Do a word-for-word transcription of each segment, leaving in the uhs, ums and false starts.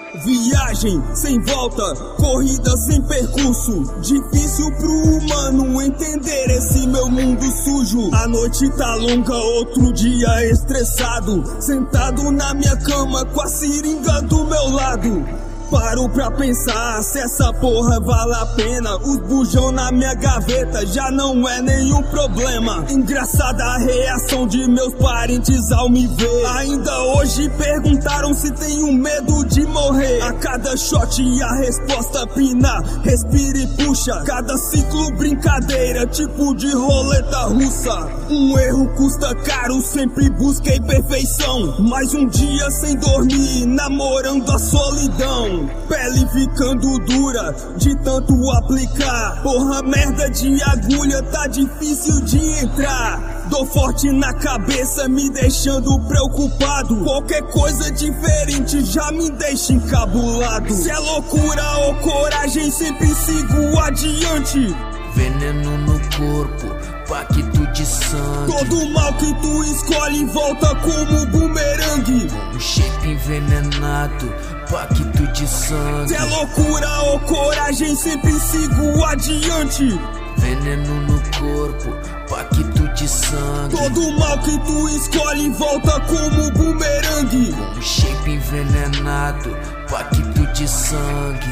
Viagem sem volta, corrida sem percurso. Difícil pro humano entender esse meu mundo sujo. A noite tá longa, outro dia estressado, sentado na minha cama com a seringa do meu lado. Paro pra pensar se essa porra vale a pena. Os bujão na minha gaveta já não é nenhum problema. Engraçada a reação de meus parentes ao me ver. Ainda hoje perguntaram se tenho medo de morrer. A cada shot a resposta pina, respira e puxa. Cada ciclo brincadeira, tipo de roleta russa. Um erro custa caro, sempre busquei perfeição. Mais um dia sem dormir, namorando a solidão. Pele ficando dura de tanto aplicar. Porra, merda de agulha, tá difícil de entrar. Dor forte na cabeça, me deixando preocupado. Qualquer coisa diferente já me deixa encabulado. Se é loucura ou coragem, sempre sigo adiante. Veneno no corpo, pacto de sangue. Todo mal que tu escolhe volta como bumerangue. Um shape envenenado, pacto de sangue. Se é loucura ou coragem, sempre sigo adiante. Veneno no corpo, pacto de sangue. Todo mal que tu escolhe volta como bumerangue. Um shape envenenado, pacto de sangue.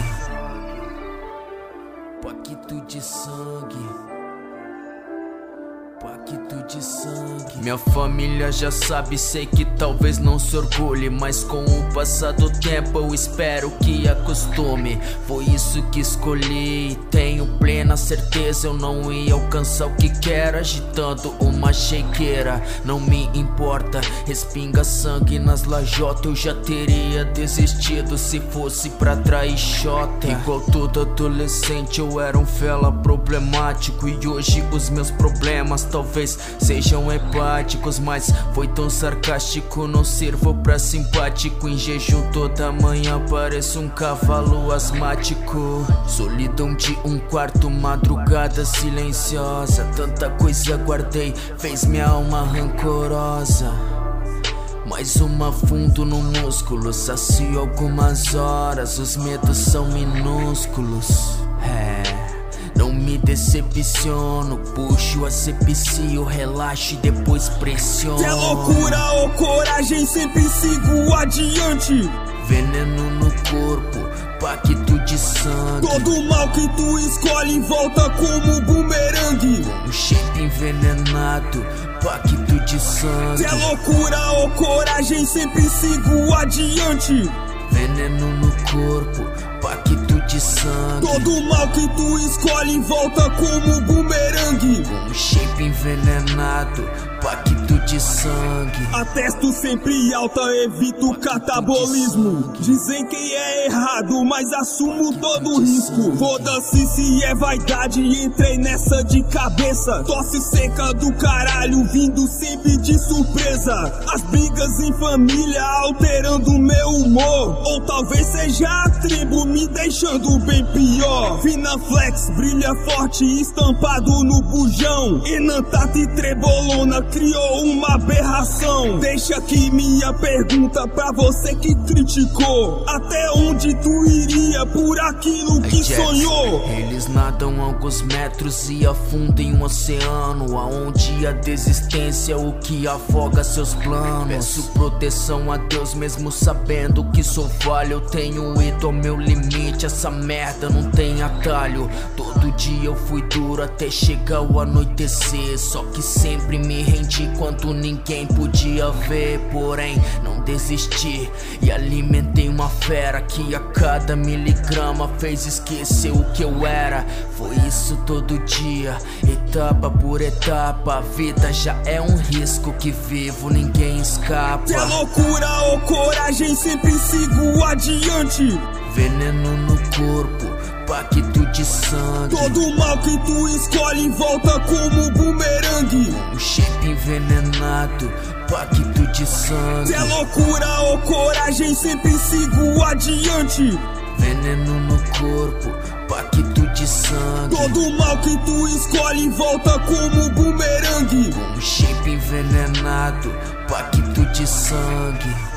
Pacto de sangue. Pacto de sangue. Minha família já sabe, sei que talvez não se orgulhe, mas com o passar do tempo eu espero que acostume. Foi isso que escolhi e tenho plena certeza eu não ia alcançar o que quero agitando uma shakeira. Não me importa, respinga sangue nas lajotas, eu já teria desistido se fosse pra atrair xota. Igual todo adolescente eu era um fela problemático, e hoje os meus problemas talvez sejam hepáticos, mas foi tão sarcástico, não sirvo pra simpático. Em jejum toda manhã pareço um cavalo asmático. Solidão de um quarto, madrugada silenciosa. Tanta coisa guardei, fez minha alma rancorosa. Mais uma fundo no músculo, sacio algumas horas. Os medos são minúsculos. É, não me decepciono, puxo, asepcio, relaxo e depois pressiono. Se é loucura ou coragem, sempre sigo adiante. Veneno no corpo, pacto de sangue. Todo mal que tu escolhe volta como bumerangue. Um shape envenenado, pacto de sangue. Se é loucura ou coragem, sempre sigo adiante. Veneno no corpo, pacto de sangue. Todo mal que tu escolhe volta como bumerangue. Um shape envenenado, pacto de sangue. Atesto sempre alta, evito catabolismo. Dizem que é errado, mas assumo todo o risco. Foda-se se é vaidade, entrei nessa de cabeça. Tosse seca do caralho, vindo sempre de surpresa. As brigas em família alterando meu humor, ou talvez seja a tribo me deixando bem pior. Finaflex brilha forte, estampado no bujão. Enantata e trebolona criou uma aberração. Deixa aqui minha pergunta pra você que criticou: até onde tu iria por aquilo que sonhou? Eles nadam alguns metros e afundam em um oceano, aonde a desistência é o que afoga seus planos. Peço proteção a Deus mesmo sabendo que sou falho. Eu tenho ido ao meu limite, essa merda não tem atalho. Todo dia eu fui duro até chegar o anoitecer, só que sempre me rendi quando ninguém podia ver. Porém não desisti e alimentei uma fera que a cada miligrama fez esquecer o que eu era. Foi isso todo dia, etapa por etapa. A vida já é um risco que vivo, ninguém escapa. Se é loucura ou coragem, sempre sigo adiante. Veneno no corpo, pacto de sangue. Todo mal que tu escolhe volta como bumerangue. Um shape envenenado, pacto de sangue. Se é loucura ou coragem, sempre sigo adiante. Veneno no corpo, pacto de sangue. Todo mal que tu escolhe volta como bumerangue. Um shape envenenado, pacto de sangue.